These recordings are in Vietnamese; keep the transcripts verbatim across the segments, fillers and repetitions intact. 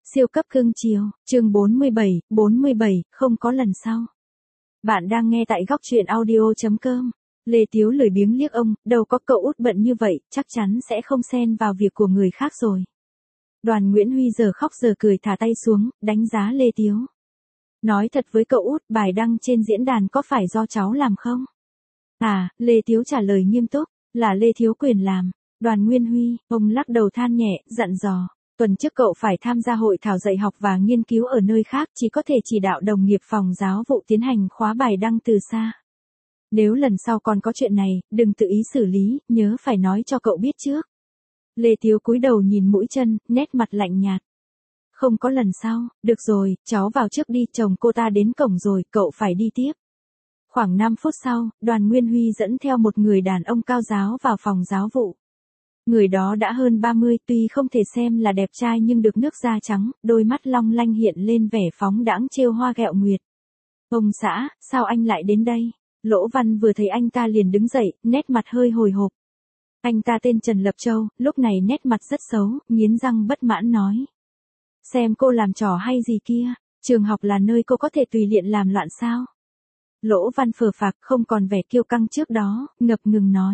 Siêu cấp cưng chiều, chương bốn mươi bảy, bốn mươi bảy, không có lần sau. Bạn đang nghe tại góc truyện audio chấm com. Lê Tiếu lười biếng liếc ông, đâu có cậu út bận như vậy, chắc chắn sẽ không xen vào việc của người khác rồi. Đoàn Nguyễn Huy giờ khóc giờ cười thả tay xuống, đánh giá Lê Tiếu. Nói thật với cậu út, bài đăng trên diễn đàn có phải do cháu làm không? À, Lê Tiếu trả lời nghiêm túc, là Lê Thiếu Quyền làm. Đoàn Nguyên Huy, ông lắc đầu than nhẹ, dặn dò. Tuần trước cậu phải tham gia hội thảo dạy học và nghiên cứu ở nơi khác, chỉ có thể chỉ đạo đồng nghiệp phòng giáo vụ tiến hành khóa bài đăng từ xa. Nếu lần sau còn có chuyện này, đừng tự ý xử lý, nhớ phải nói cho cậu biết trước. Lê Tiếu cúi đầu nhìn mũi chân, nét mặt lạnh nhạt. Không có lần sau, được rồi, cháu vào trước đi, chồng cô ta đến cổng rồi, cậu phải đi tiếp. Khoảng năm phút sau, Đoàn Nguyên Huy dẫn theo một người đàn ông cao ráo vào phòng giáo vụ. Người đó đã hơn ba mươi, tuy không thể xem là đẹp trai nhưng được nước da trắng, đôi mắt long lanh hiện lên vẻ phóng đãng trêu hoa ghẹo nguyệt. Ông xã, sao anh lại đến đây? Lỗ Văn vừa thấy anh ta liền đứng dậy, nét mặt hơi hồi hộp. Anh ta tên Trần Lập Châu, lúc này nét mặt rất xấu, nghiến răng bất mãn nói. Xem cô làm trò hay gì kia, trường học là nơi cô có thể tùy tiện làm loạn sao? Lỗ Văn phờ phạc không còn vẻ kiêu căng trước đó, ngập ngừng nói.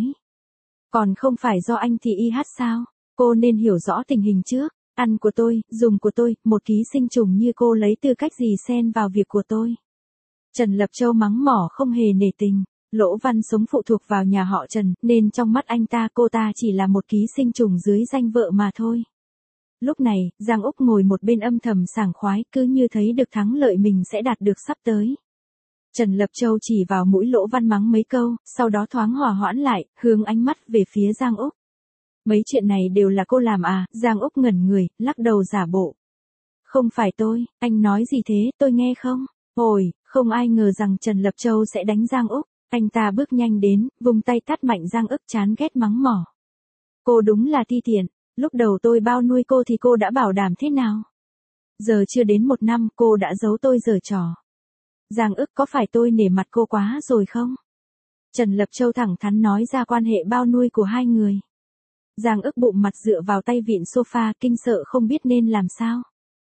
Còn không phải do anh thì y hát sao? Cô nên hiểu rõ tình hình trước. Ăn của tôi, dùng của tôi, một ký sinh trùng như cô lấy tư cách gì xen vào việc của tôi? Trần Lập Châu mắng mỏ không hề nể tình. Lỗ Văn sống phụ thuộc vào nhà họ Trần, nên trong mắt anh ta cô ta chỉ là một ký sinh trùng dưới danh vợ mà thôi. Lúc này, Giang Úc ngồi một bên âm thầm sảng khoái, cứ như thấy được thắng lợi mình sẽ đạt được sắp tới. Trần Lập Châu chỉ vào mũi Lỗ Văn mắng mấy câu, sau đó thoáng hòa hoãn lại, hướng ánh mắt về phía Giang Úc. Mấy chuyện này đều là cô làm à? Giang Úc ngẩn người, lắc đầu giả bộ. Không phải tôi, anh nói gì thế, tôi nghe không? Ôi, không ai ngờ rằng Trần Lập Châu sẽ đánh Giang Úc. Anh ta bước nhanh đến, vùng tay tát mạnh Giang Úc chán ghét mắng mỏ. Cô đúng là ti tiện, lúc đầu tôi bao nuôi cô thì cô đã bảo đảm thế nào? Giờ chưa đến một năm cô đã giấu tôi giở trò. Giang ức có phải tôi nể mặt cô quá rồi không? Trần Lập Châu thẳng thắn nói ra quan hệ bao nuôi của hai người. Giang ức bụng mặt dựa vào tay vịn sofa kinh sợ không biết nên làm sao.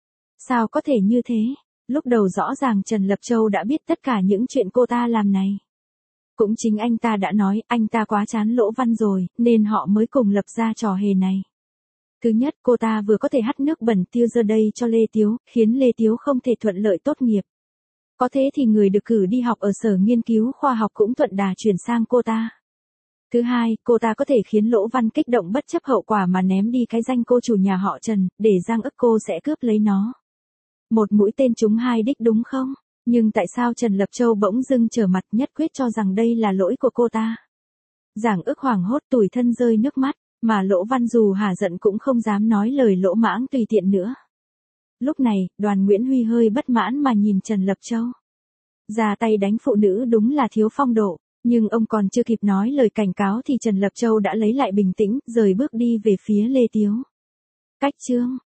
Sao có thể như thế? Lúc đầu rõ ràng Trần Lập Châu đã biết tất cả những chuyện cô ta làm này. Cũng chính anh ta đã nói anh ta quá chán Lỗ Văn rồi, nên họ mới cùng lập ra trò hề này. Thứ nhất, cô ta vừa có thể hắt nước bẩn tiêu giờ đây cho Lê Tiếu, khiến Lê Tiếu không thể thuận lợi tốt nghiệp. Có thế thì người được cử đi học ở sở nghiên cứu khoa học cũng thuận đà chuyển sang cô ta. Thứ hai, cô ta có thể khiến Lỗ Văn kích động bất chấp hậu quả mà ném đi cái danh cô chủ nhà họ Trần, để Giang ức cô sẽ cướp lấy nó. Một mũi tên trúng hai đích đúng không? Nhưng tại sao Trần Lập Châu bỗng dưng trở mặt nhất quyết cho rằng đây là lỗi của cô ta? Giang ức hoảng hốt tủi thân rơi nước mắt, mà Lỗ Văn dù hả giận cũng không dám nói lời lỗ mãng tùy tiện nữa. Lúc này, Đoàn Nguyễn Huy hơi bất mãn mà nhìn Trần Lập Châu. Ra tay đánh phụ nữ đúng là thiếu phong độ, nhưng ông còn chưa kịp nói lời cảnh cáo thì Trần Lập Châu đã lấy lại bình tĩnh, rời bước đi về phía Lê Tiếu. Cách chương,